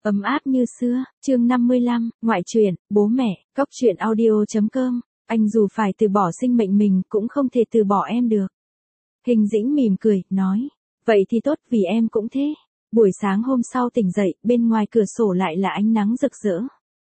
Ấm áp như xưa, chương 55, ngoại truyện, bố mẹ, cóc truyện audio.com, anh dù phải từ bỏ sinh mệnh mình cũng không thể từ bỏ em được. Hình Dĩnh mỉm cười, nói, vậy thì tốt vì em cũng thế. Buổi sáng hôm sau tỉnh dậy, bên ngoài cửa sổ lại là ánh nắng rực rỡ.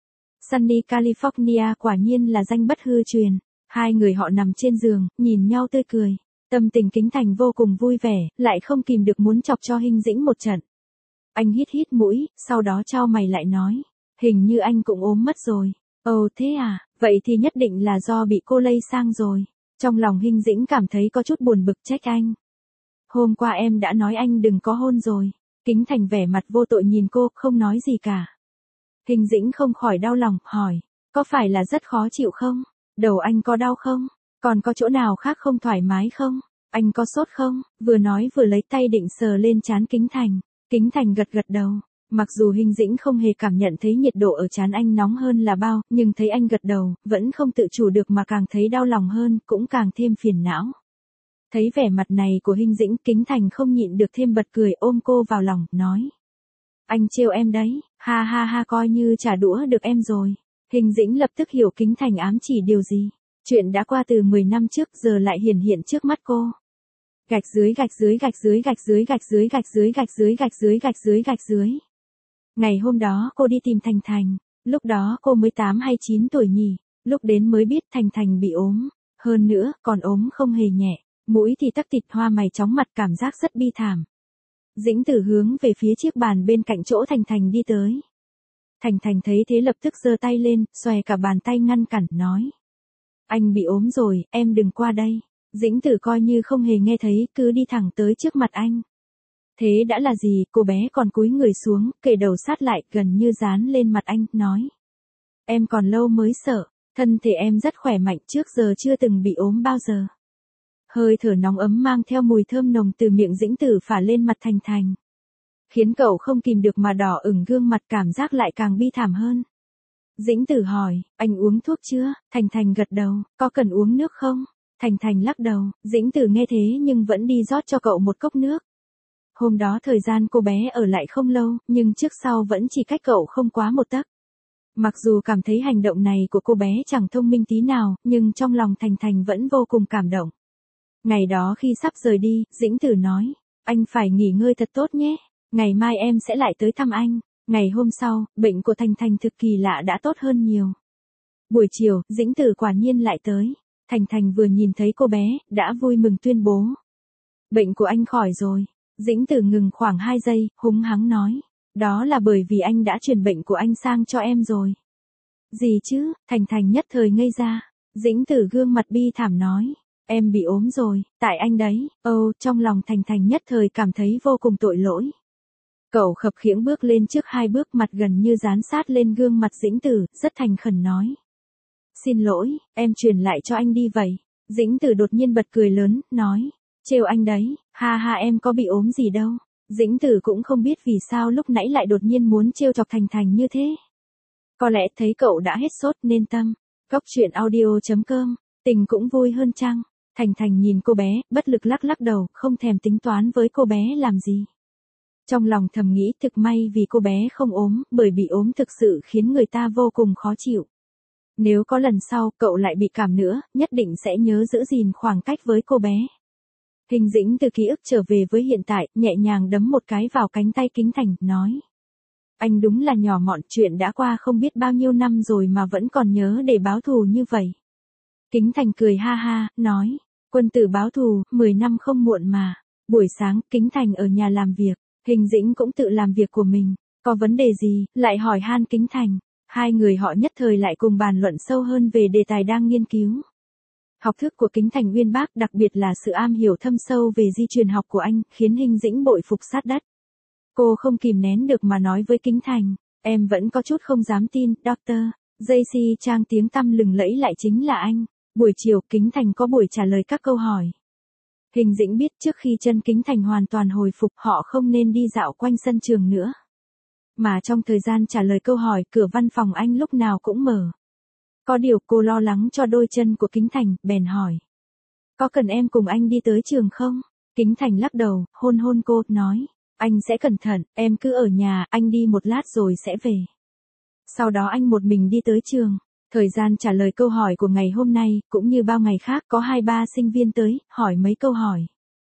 Sunny California quả nhiên là danh bất hư truyền. Hai người họ nằm trên giường, nhìn nhau tươi cười. Tâm tình Kính Thành vô cùng vui vẻ, lại không kìm được muốn chọc cho Hình Dĩnh một trận. Anh hít hít mũi, sau đó chau mày lại nói, hình như anh cũng ốm mất rồi. Ồ thế à, vậy thì nhất định là do bị cô lây sang rồi. Trong lòng Hình Dĩnh cảm thấy có chút buồn bực trách anh. Hôm qua em đã nói anh đừng có hôn rồi. Kính Thành vẻ mặt vô tội nhìn cô, không nói gì cả. Hình Dĩnh không khỏi đau lòng, hỏi, có phải là rất khó chịu không? Đầu anh có đau không? Còn có chỗ nào khác không thoải mái không? Anh có sốt không? Vừa nói vừa lấy tay định sờ lên trán Kính Thành. Kính Thành gật gật đầu. Mặc dù Hình Dĩnh không hề cảm nhận thấy nhiệt độ ở trán anh nóng hơn là bao, nhưng thấy anh gật đầu, vẫn không tự chủ được mà càng thấy đau lòng hơn, cũng càng thêm phiền não. Thấy vẻ mặt này của Hình Dĩnh, Kính Thành không nhịn được thêm bật cười, ôm cô vào lòng, nói. Anh trêu em đấy, ha ha ha, coi như trả đũa được em rồi. Hình Dĩnh lập tức hiểu Kính Thành ám chỉ điều gì. Chuyện đã qua từ 10 năm trước giờ lại hiển hiện trước mắt cô. Gạch dưới gạch dưới gạch dưới gạch dưới gạch dưới gạch dưới gạch dưới gạch dưới gạch dưới gạch dưới. Ngày hôm đó cô đi tìm Thành Thành, lúc đó cô mới 8 hay 9 tuổi nhỉ, lúc đến mới biết Thành Thành bị ốm, hơn nữa còn ốm không hề nhẹ, mũi thì tắc thịt, hoa mày chóng mặt, cảm giác rất bi thảm. Dĩnh Tử hướng về phía chiếc bàn bên cạnh chỗ Thành Thành đi tới. Thành Thành thấy thế lập tức giơ tay lên, xòe cả bàn tay ngăn cản, nói. Anh bị ốm rồi, em đừng qua đây. Dĩnh Tử coi như không hề nghe thấy, cứ đi thẳng tới trước mặt anh. Thế đã là gì, cô bé còn cúi người xuống, kề đầu sát lại, gần như dán lên mặt anh, nói. Em còn lâu mới sợ, thân thể em rất khỏe mạnh, trước giờ chưa từng bị ốm bao giờ. Hơi thở nóng ấm mang theo mùi thơm nồng từ miệng Dĩnh Tử phả lên mặt Thành Thành. Khiến cậu không kìm được mà đỏ ửng gương mặt, cảm giác lại càng bi thảm hơn. Dĩnh Tử hỏi, anh uống thuốc chưa? Thành Thành gật đầu, có cần uống nước không? Thành Thành lắc đầu, Dĩnh Tử nghe thế nhưng vẫn đi rót cho cậu một cốc nước. Hôm đó thời gian cô bé ở lại không lâu, nhưng trước sau vẫn chỉ cách cậu không quá một tấc. Mặc dù cảm thấy hành động này của cô bé chẳng thông minh tí nào, nhưng trong lòng Thành Thành vẫn vô cùng cảm động. Ngày đó khi sắp rời đi, Dĩnh Tử nói, anh phải nghỉ ngơi thật tốt nhé, ngày mai em sẽ lại tới thăm anh. Ngày hôm sau, bệnh của Thành Thành thực kỳ lạ đã tốt hơn nhiều. Buổi chiều, Dĩnh Tử quả nhiên lại tới. Thành Thành vừa nhìn thấy cô bé, đã vui mừng tuyên bố. Bệnh của anh khỏi rồi. Dĩnh Tử ngừng khoảng 2 giây, húng hắng nói. Đó là bởi vì anh đã truyền bệnh của anh sang cho em rồi. Gì chứ? Thành Thành nhất thời ngây ra. Dĩnh Tử gương mặt bi thảm nói. Em bị ốm rồi, tại anh đấy. Trong lòng Thành Thành nhất thời cảm thấy vô cùng tội lỗi. Cậu khập khiễng bước lên trước 2 bước, mặt gần như dán sát lên gương mặt Dĩnh Tử, rất thành khẩn nói. Xin lỗi, em truyền lại cho anh đi vậy. Dĩnh Tử đột nhiên bật cười lớn, nói. Trêu anh đấy, ha ha, em có bị ốm gì đâu. Dĩnh Tử cũng không biết vì sao lúc nãy lại đột nhiên muốn trêu chọc Thành Thành như thế. Có lẽ thấy cậu đã hết sốt nên tâm. Cóc truyện audio.com, tình cũng vui hơn chăng? Thành Thành nhìn cô bé, bất lực lắc lắc đầu, không thèm tính toán với cô bé làm gì. Trong lòng thầm nghĩ thực may vì cô bé không ốm, bởi bị ốm thực sự khiến người ta vô cùng khó chịu. Nếu có lần sau cậu lại bị cảm nữa, nhất định sẽ nhớ giữ gìn khoảng cách với cô bé. Hình Dĩnh từ ký ức trở về với hiện tại, nhẹ nhàng đấm một cái vào cánh tay Kính Thành, nói. Anh đúng là nhỏ mọn, chuyện đã qua không biết bao nhiêu năm rồi mà vẫn còn nhớ để báo thù như vậy. Kính Thành cười ha ha, nói. Quân tử báo thù, 10 năm không muộn mà. Buổi sáng, Kính Thành ở nhà làm việc, Hình Dĩnh cũng tự làm việc của mình. Có vấn đề gì, lại hỏi han Kính Thành. Hai người họ nhất thời lại cùng bàn luận sâu hơn về đề tài đang nghiên cứu. Học thức của Kính Thành uyên bác, đặc biệt là sự am hiểu thâm sâu về di truyền học của anh, khiến Hình Dĩnh bội phục sát đất. Cô không kìm nén được mà nói với Kính Thành, em vẫn có chút không dám tin, Dr. JC Trang tiếng tăm lừng lẫy lại chính là anh. Buổi chiều, Kính Thành có buổi trả lời các câu hỏi. Hình Dĩnh biết trước khi chân Kính Thành hoàn toàn hồi phục, họ không nên đi dạo quanh sân trường nữa. Mà trong thời gian trả lời câu hỏi, cửa văn phòng anh lúc nào cũng mở. Có điều cô lo lắng cho đôi chân của Kính Thành, bèn hỏi. Có cần em cùng anh đi tới trường không? Kính Thành lắc đầu, hôn hôn cô, nói. Anh sẽ cẩn thận, em cứ ở nhà, anh đi một lát rồi sẽ về. Sau đó anh một mình đi tới trường. Thời gian trả lời câu hỏi của ngày hôm nay, cũng như bao ngày khác, có 2-3 sinh viên tới, hỏi mấy câu hỏi.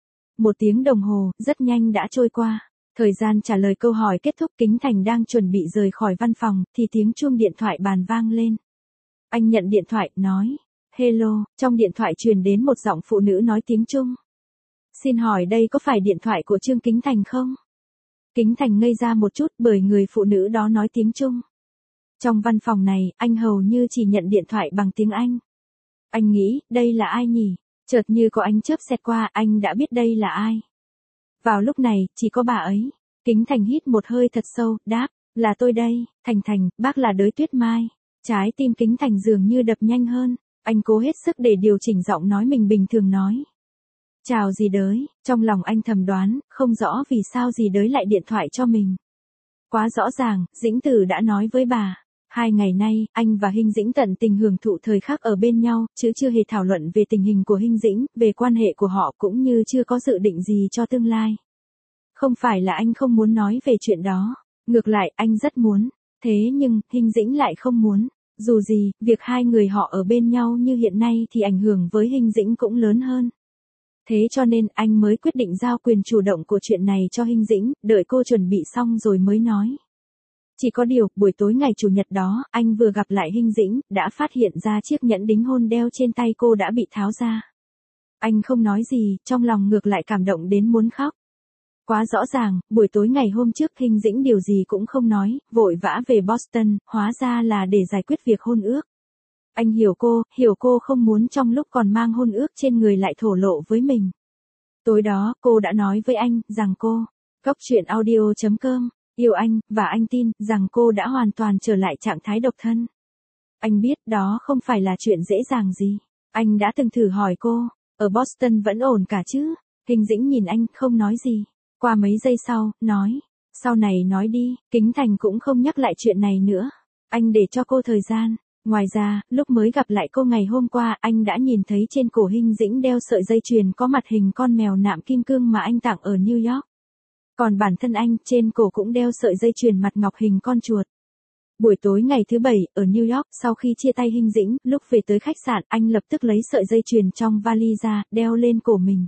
1 tiếng đồng hồ, rất nhanh đã trôi qua. Thời gian trả lời câu hỏi kết thúc, Kính Thành đang chuẩn bị rời khỏi văn phòng, thì tiếng chuông điện thoại bàn vang lên. Anh nhận điện thoại, nói, hello, trong điện thoại truyền đến một giọng phụ nữ nói tiếng Trung. Xin hỏi đây có phải điện thoại của Trương Kính Thành không? Kính Thành ngây ra một chút bởi người phụ nữ đó nói tiếng Trung. Trong văn phòng này, anh hầu như chỉ nhận điện thoại bằng tiếng Anh. Anh nghĩ, đây là ai nhỉ? Chợt như có ánh chớp xẹt qua, anh đã biết đây là ai. Vào lúc này, chỉ có bà ấy. Kính Thành hít một hơi thật sâu, đáp, là tôi đây, Thành, bác là Đới Tuyết Mai. Trái tim Kính Thành dường như đập nhanh hơn, anh cố hết sức để điều chỉnh giọng nói mình bình thường nói. Chào dì Đới, trong lòng anh thầm đoán, không rõ vì sao dì Đới lại điện thoại cho mình. Quá rõ ràng, Dĩnh Tử đã nói với bà. 2 ngày nay, anh và Hinh Dĩnh tận tình hưởng thụ thời khắc ở bên nhau, chứ chưa hề thảo luận về tình hình của Hinh Dĩnh, về quan hệ của họ cũng như chưa có dự định gì cho tương lai. Không phải là anh không muốn nói về chuyện đó, ngược lại anh rất muốn, thế nhưng, Hinh Dĩnh lại không muốn. Dù gì, việc 2 người họ ở bên nhau như hiện nay thì ảnh hưởng với Hinh Dĩnh cũng lớn hơn. Thế cho nên anh mới quyết định giao quyền chủ động của chuyện này cho Hinh Dĩnh, đợi cô chuẩn bị xong rồi mới nói. Chỉ có điều, buổi tối ngày Chủ nhật đó, anh vừa gặp lại Hinh Dĩnh, đã phát hiện ra chiếc nhẫn đính hôn đeo trên tay cô đã bị tháo ra. Anh không nói gì, trong lòng ngược lại cảm động đến muốn khóc. Quá rõ ràng, buổi tối ngày hôm trước Hinh Dĩnh điều gì cũng không nói, vội vã về Boston, hóa ra là để giải quyết việc hôn ước. Anh hiểu cô không muốn trong lúc còn mang hôn ước trên người lại thổ lộ với mình. Tối đó, cô đã nói với anh, rằng cô, gocchuyenaudio.com, yêu anh, và anh tin, rằng cô đã hoàn toàn trở lại trạng thái độc thân. Anh biết đó không phải là chuyện dễ dàng gì. Anh đã từng thử hỏi cô, ở Boston vẫn ổn cả chứ? Hinh Dĩnh nhìn anh, không nói gì. Qua mấy giây sau, nói, sau này nói đi, Kính Thành cũng không nhắc lại chuyện này nữa. Anh để cho cô thời gian. Ngoài ra, lúc mới gặp lại cô ngày hôm qua, anh đã nhìn thấy trên cổ Hinh Dĩnh đeo sợi dây chuyền có mặt hình con mèo nạm kim cương mà anh tặng ở New York. Còn bản thân anh, trên cổ cũng đeo sợi dây chuyền mặt ngọc hình con chuột. Buổi tối ngày thứ 7, ở New York, sau khi chia tay Hinh Dĩnh, lúc về tới khách sạn, anh lập tức lấy sợi dây chuyền trong vali ra, đeo lên cổ mình.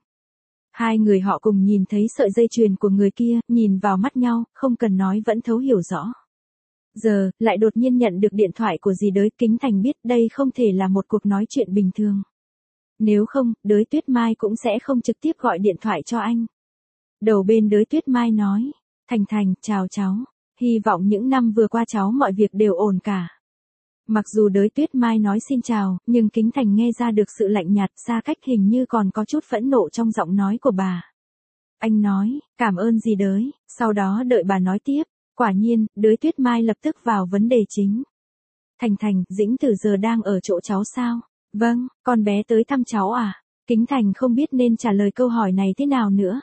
2 người họ cùng nhìn thấy sợi dây chuyền của người kia, nhìn vào mắt nhau, không cần nói vẫn thấu hiểu rõ. Giờ, lại đột nhiên nhận được điện thoại của dì Đới, Kính Thành biết đây không thể là một cuộc nói chuyện bình thường. Nếu không, Đới Tuyết Mai cũng sẽ không trực tiếp gọi điện thoại cho anh. Đầu bên Đới Tuyết Mai nói, Thành, chào cháu. Hy vọng những năm vừa qua cháu mọi việc đều ổn cả. Mặc dù Đới Tuyết Mai nói xin chào, nhưng Kính Thành nghe ra được sự lạnh nhạt, xa cách, hình như còn có chút phẫn nộ trong giọng nói của bà. Anh nói, cảm ơn dì Đới, sau đó đợi bà nói tiếp. Quả nhiên, Đới Tuyết Mai lập tức vào vấn đề chính. Thành, Dĩnh Tử giờ đang ở chỗ cháu sao? Vâng, con bé tới thăm cháu à? Kính Thành không biết nên trả lời câu hỏi này thế nào nữa.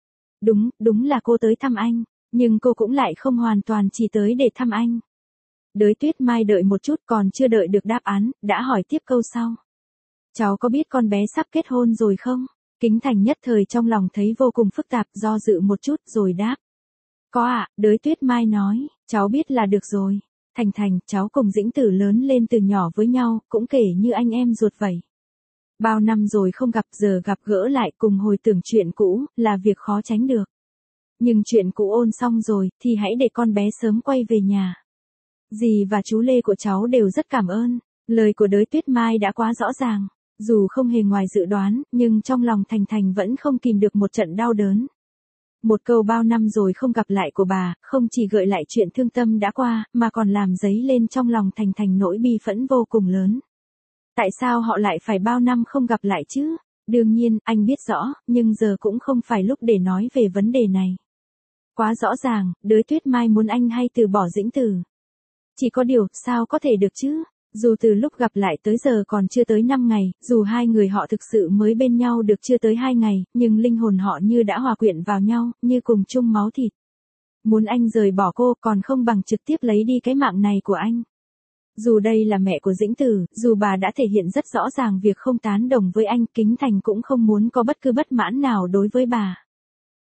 Đúng là cô tới thăm anh, nhưng cô cũng lại không hoàn toàn chỉ tới để thăm anh. Đới Tuyết Mai đợi một chút, còn chưa đợi được đáp án, đã hỏi tiếp câu sau. Cháu có biết con bé sắp kết hôn rồi không? Kính Thành nhất thời trong lòng thấy vô cùng phức tạp, do dự một chút rồi đáp. Có ạ, Đới Tuyết Mai nói, cháu biết là được rồi. Thành, cháu cùng Dĩnh Tử lớn lên từ nhỏ với nhau, cũng kể như anh em ruột vậy. Bao năm rồi không gặp, giờ gặp gỡ lại cùng hồi tưởng chuyện cũ, là việc khó tránh được. Nhưng chuyện cũ ôn xong rồi, thì hãy để con bé sớm quay về nhà. Dì và chú Lê của cháu đều rất cảm ơn. Lời của Đới Tuyết Mai đã quá rõ ràng. Dù không hề ngoài dự đoán, nhưng trong lòng Thành vẫn không kìm được một trận đau đớn. Một câu bao năm rồi không gặp lại của bà, không chỉ gợi lại chuyện thương tâm đã qua, mà còn làm dấy lên trong lòng Thành nỗi bi phẫn vô cùng lớn. Tại sao họ lại phải bao năm không gặp lại chứ? Đương nhiên, anh biết rõ, nhưng giờ cũng không phải lúc để nói về vấn đề này. Quá rõ ràng, Đới Tuyết Mai muốn anh hay từ bỏ Dĩnh Tử. Chỉ có điều, sao có thể được chứ? Dù từ lúc gặp lại tới giờ còn chưa tới 5 ngày, dù 2 người họ thực sự mới bên nhau được chưa tới 2 ngày, nhưng linh hồn họ như đã hòa quyện vào nhau, như cùng chung máu thịt. Muốn anh rời bỏ cô, còn không bằng trực tiếp lấy đi cái mạng này của anh. Dù đây là mẹ của Dĩnh Tử, dù bà đã thể hiện rất rõ ràng việc không tán đồng với anh, Kính Thành cũng không muốn có bất cứ bất mãn nào đối với bà.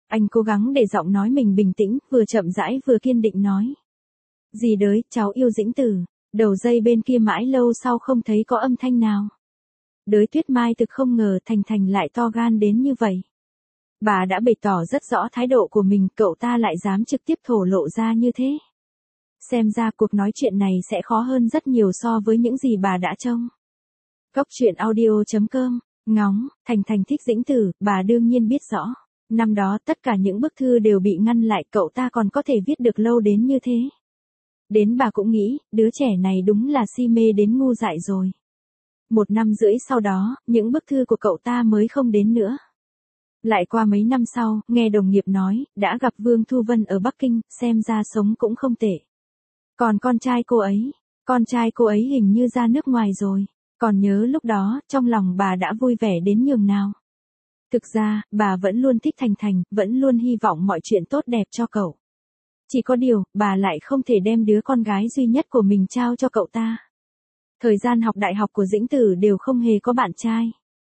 Anh cố gắng để giọng nói mình bình tĩnh, vừa chậm rãi vừa kiên định nói. Dì đới, cháu yêu Dĩnh Tử. Đầu dây bên kia mãi lâu sau không thấy có âm thanh nào. Đới Tuyết Mai thực không ngờ Thành Thành lại to gan đến như vậy. Bà đã bày tỏ rất rõ thái độ của mình, cậu ta lại dám trực tiếp thổ lộ ra như thế. Xem ra cuộc nói chuyện này sẽ khó hơn rất nhiều so với những gì bà đã trông. Cốc truyện audio.com, ngóng, Thành Thành thích Dĩnh Tử, bà đương nhiên biết rõ. Năm đó tất cả những bức thư đều bị ngăn lại, cậu ta còn có thể viết được lâu đến như thế. Đến bà cũng nghĩ, đứa trẻ này đúng là si mê đến ngu dại rồi. 1 năm rưỡi sau đó, những bức thư của cậu ta mới không đến nữa. Lại qua mấy năm sau, nghe đồng nghiệp nói, đã gặp Vương Thu Vân ở Bắc Kinh, xem ra sống cũng không tệ. Còn con trai cô ấy hình như ra nước ngoài rồi. Còn nhớ lúc đó, trong lòng bà đã vui vẻ đến nhường nào. Thực ra, bà vẫn luôn thích Thành Thành, vẫn luôn hy vọng mọi chuyện tốt đẹp cho cậu. Chỉ có điều, bà lại không thể đem đứa con gái duy nhất của mình trao cho cậu ta. Thời gian học đại học của Dĩnh Tử đều không hề có bạn trai.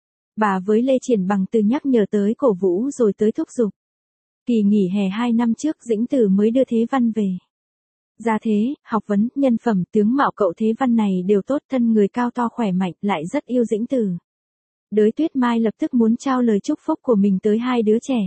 Bà với Lê Triển Bằng từ nhắc nhở tới cổ vũ rồi tới thúc giục. Kỳ nghỉ hè 2 năm trước Dĩnh Tử mới đưa Thế Văn về. Gia thế, học vấn, nhân phẩm, tướng mạo cậu Thế Văn này đều tốt, thân người cao to khỏe mạnh, lại rất yêu Dĩnh Tử. Đới Tuyết Mai lập tức muốn trao lời chúc phúc của mình tới hai đứa trẻ.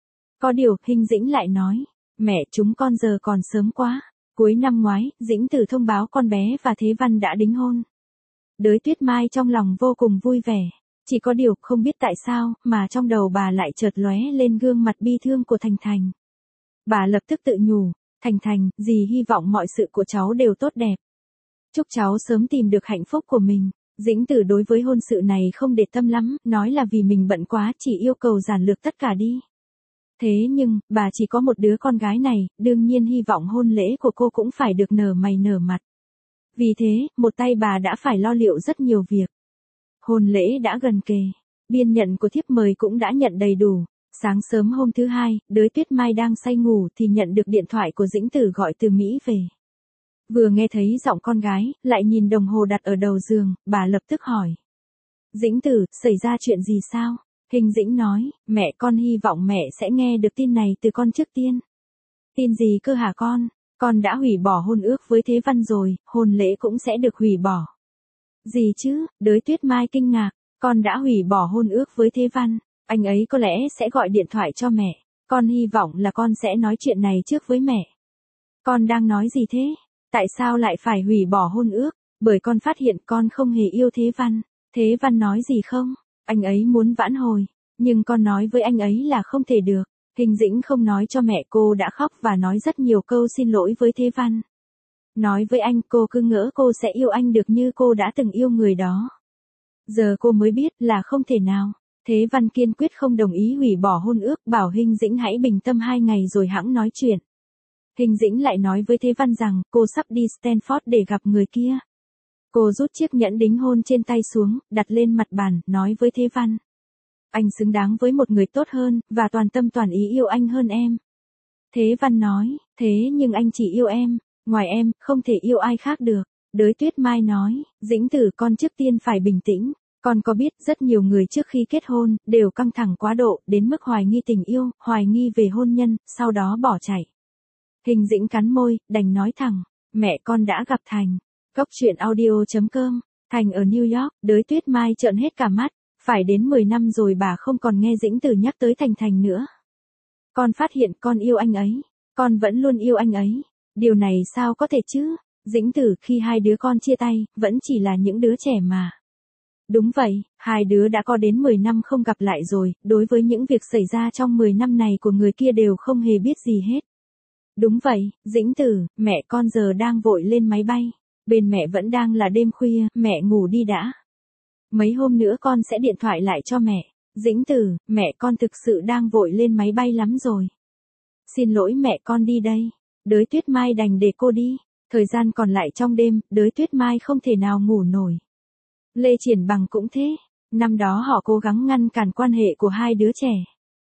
Có điều, Hình Dĩnh lại nói, mẹ chúng con giờ còn sớm quá. Cuối năm ngoái, Dĩnh Tử thông báo con bé và Thế Văn đã đính hôn. Đới Tuyết Mai trong lòng vô cùng vui vẻ. Chỉ có điều không biết tại sao mà trong đầu bà lại chợt lóe lên gương mặt bi thương của Thành Thành. Bà lập tức tự nhủ, Thành Thành, dì hy vọng mọi sự của cháu đều tốt đẹp. Chúc cháu sớm tìm được hạnh phúc của mình. Dĩnh Tử đối với hôn sự này không để tâm lắm, nói là vì mình bận quá, chỉ yêu cầu giản lược tất cả đi. Thế nhưng, bà chỉ có một đứa con gái này, đương nhiên hy vọng hôn lễ của cô cũng phải được nở mày nở mặt. Vì thế, một tay bà đã phải lo liệu rất nhiều việc. Hôn lễ đã gần kề, biên nhận của thiếp mời cũng đã nhận đầy đủ. Sáng sớm hôm thứ hai, Đới Tuyết Mai đang say ngủ thì nhận được điện thoại của Dĩnh Tử gọi từ Mỹ về. Vừa nghe thấy giọng con gái, lại nhìn đồng hồ đặt ở đầu giường, bà lập tức hỏi. Dĩnh Tử, xảy ra chuyện gì sao? Hình Dĩnh nói, mẹ con hy vọng mẹ sẽ nghe được tin này từ con trước tiên. Tin gì cơ hả con? Con đã hủy bỏ hôn ước với Thế Văn rồi, hôn lễ cũng sẽ được hủy bỏ. Gì chứ? Đới Tuyết Mai kinh ngạc, con đã hủy bỏ hôn ước với Thế Văn, anh ấy có lẽ sẽ gọi điện thoại cho mẹ. Con hy vọng là con sẽ nói chuyện này trước với mẹ. Con đang nói gì thế? Tại sao lại phải hủy bỏ hôn ước? Bởi con phát hiện con không hề yêu Thế Văn. Thế Văn nói gì không? Anh ấy muốn vãn hồi, nhưng con nói với anh ấy là không thể được. Hình Dĩnh không nói cho mẹ, cô đã khóc và nói rất nhiều câu xin lỗi với Thế Văn. Nói với anh cô cứ ngỡ cô sẽ yêu anh được như cô đã từng yêu người đó. Giờ cô mới biết là không thể nào. Thế Văn kiên quyết không đồng ý hủy bỏ hôn ước, bảo Hình Dĩnh hãy bình tâm 2 ngày rồi hẵng nói chuyện. Hình Dĩnh lại nói với Thế Văn rằng cô sắp đi Stanford để gặp người kia. Cô rút chiếc nhẫn đính hôn trên tay xuống, đặt lên mặt bàn, nói với Thế Văn. Anh xứng đáng với một người tốt hơn, và toàn tâm toàn ý yêu anh hơn em. Thế Văn nói, thế nhưng anh chỉ yêu em, ngoài em, không thể yêu ai khác được. Đới Tuyết Mai nói, Dĩnh Tử con trước tiên phải bình tĩnh. Con có biết rất nhiều người trước khi kết hôn, đều căng thẳng quá độ, đến mức hoài nghi tình yêu, hoài nghi về hôn nhân, sau đó bỏ chạy. Hình Dĩnh cắn môi, đành nói thẳng, mẹ con đã gặp Thành. Cốc truyện audio.com, Thành ở New York, Đới Tuyết Mai trợn hết cả mắt, phải đến 10 năm rồi bà không còn nghe Dĩnh Tử nhắc tới Thành nữa. Con phát hiện con yêu anh ấy, con vẫn luôn yêu anh ấy, điều này sao có thể chứ? Dĩnh Tử, khi hai đứa con chia tay, vẫn chỉ là những đứa trẻ mà. Đúng vậy, hai đứa đã có đến 10 năm không gặp lại rồi, đối với những việc xảy ra trong 10 năm này của người kia đều không hề biết gì hết. Đúng vậy, Dĩnh Tử, mẹ con giờ đang vội lên máy bay. Bên mẹ vẫn đang là đêm khuya, mẹ ngủ đi đã. Mấy hôm nữa con sẽ điện thoại lại cho mẹ. Dĩnh Tử, mẹ con thực sự đang vội lên máy bay lắm rồi. Xin lỗi mẹ con đi đây. Đới Tuyết Mai đành để cô đi. Thời gian còn lại trong đêm, Đới Tuyết Mai không thể nào ngủ nổi. Lê Triển Bằng cũng thế. Năm đó họ cố gắng ngăn cản quan hệ của hai đứa trẻ.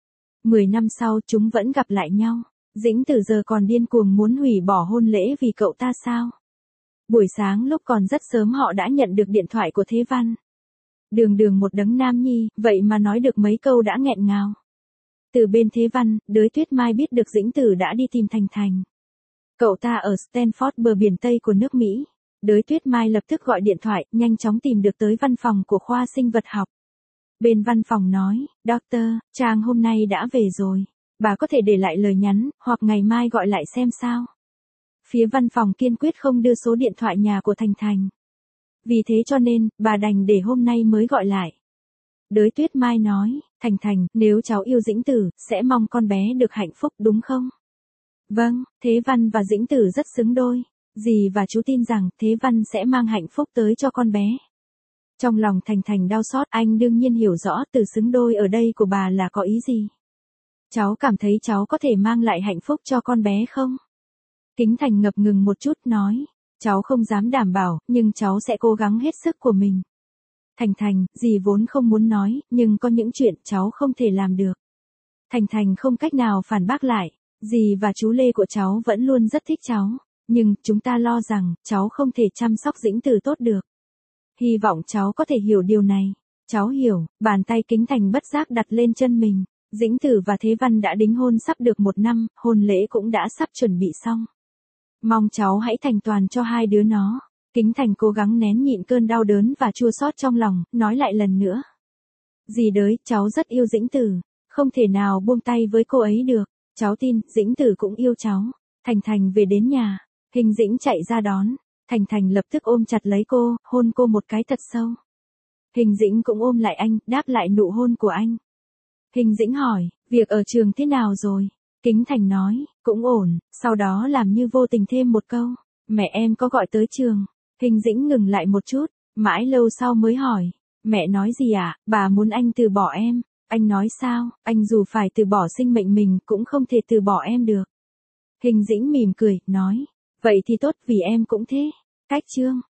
10 năm sau chúng vẫn gặp lại nhau. Dĩnh Tử giờ còn điên cuồng muốn hủy bỏ hôn lễ vì cậu ta sao? Buổi sáng lúc còn rất sớm họ đã nhận được điện thoại của Thế Văn. Đường đường một đấng nam nhi, vậy mà nói được mấy câu đã nghẹn ngào. Từ bên Thế Văn, Đới Tuyết Mai biết được Dĩnh Tử đã đi tìm Thành Thành. Cậu ta ở Stanford bờ biển Tây của nước Mỹ. Đới Tuyết Mai lập tức gọi điện thoại, nhanh chóng tìm được tới văn phòng của khoa sinh vật học. Bên văn phòng nói, Doctor, Trang hôm nay đã về rồi. Bà có thể để lại lời nhắn, hoặc ngày mai gọi lại xem sao. Phía văn phòng kiên quyết không đưa số điện thoại nhà của Thành Thành. Vì thế cho nên, bà đành để hôm nay mới gọi lại. Đới Tuyết Mai nói, Thành Thành, nếu cháu yêu Dĩnh Tử, sẽ mong con bé được hạnh phúc đúng không? Vâng, Thế Văn và Dĩnh Tử rất xứng đôi. Dì và chú tin rằng Thế Văn sẽ mang hạnh phúc tới cho con bé. Trong lòng Thành Thành đau xót, anh đương nhiên hiểu rõ từ xứng đôi ở đây của bà là có ý gì. Cháu cảm thấy cháu có thể mang lại hạnh phúc cho con bé không? Kính Thành ngập ngừng một chút nói, cháu không dám đảm bảo, nhưng cháu sẽ cố gắng hết sức của mình. Thành Thành, dì vốn không muốn nói, nhưng có những chuyện cháu không thể làm được. Thành Thành không cách nào phản bác lại, dì và chú Lê của cháu vẫn luôn rất thích cháu, nhưng chúng ta lo rằng cháu không thể chăm sóc Dĩnh Tử tốt được. Hy vọng cháu có thể hiểu điều này. Cháu hiểu, bàn tay Kính Thành bất giác đặt lên chân mình. Dĩnh Tử và Thế Văn đã đính hôn sắp được 1 năm, hôn lễ cũng đã sắp chuẩn bị xong. Mong cháu hãy thành toàn cho hai đứa nó. Kính Thành cố gắng nén nhịn cơn đau đớn và chua xót trong lòng, nói lại lần nữa. Dì Đới, cháu rất yêu Dĩnh Tử, không thể nào buông tay với cô ấy được. Cháu tin, Dĩnh Tử cũng yêu cháu. Thành Thành về đến nhà, Hình Dĩnh chạy ra đón. Thành Thành lập tức ôm chặt lấy cô, hôn cô một cái thật sâu. Hình Dĩnh cũng ôm lại anh, đáp lại nụ hôn của anh. Hình Dĩnh hỏi, việc ở trường thế nào rồi? Kính Thành nói, cũng ổn, sau đó làm như vô tình thêm một câu, mẹ em có gọi tới trường. Hình Dĩnh ngừng lại một chút, mãi lâu sau mới hỏi, mẹ nói gì ạ? Bà muốn anh từ bỏ em. Anh nói sao? Anh dù phải từ bỏ sinh mệnh mình cũng không thể từ bỏ em được. Hình Dĩnh mỉm cười, nói, vậy thì tốt vì em cũng thế. Cách chương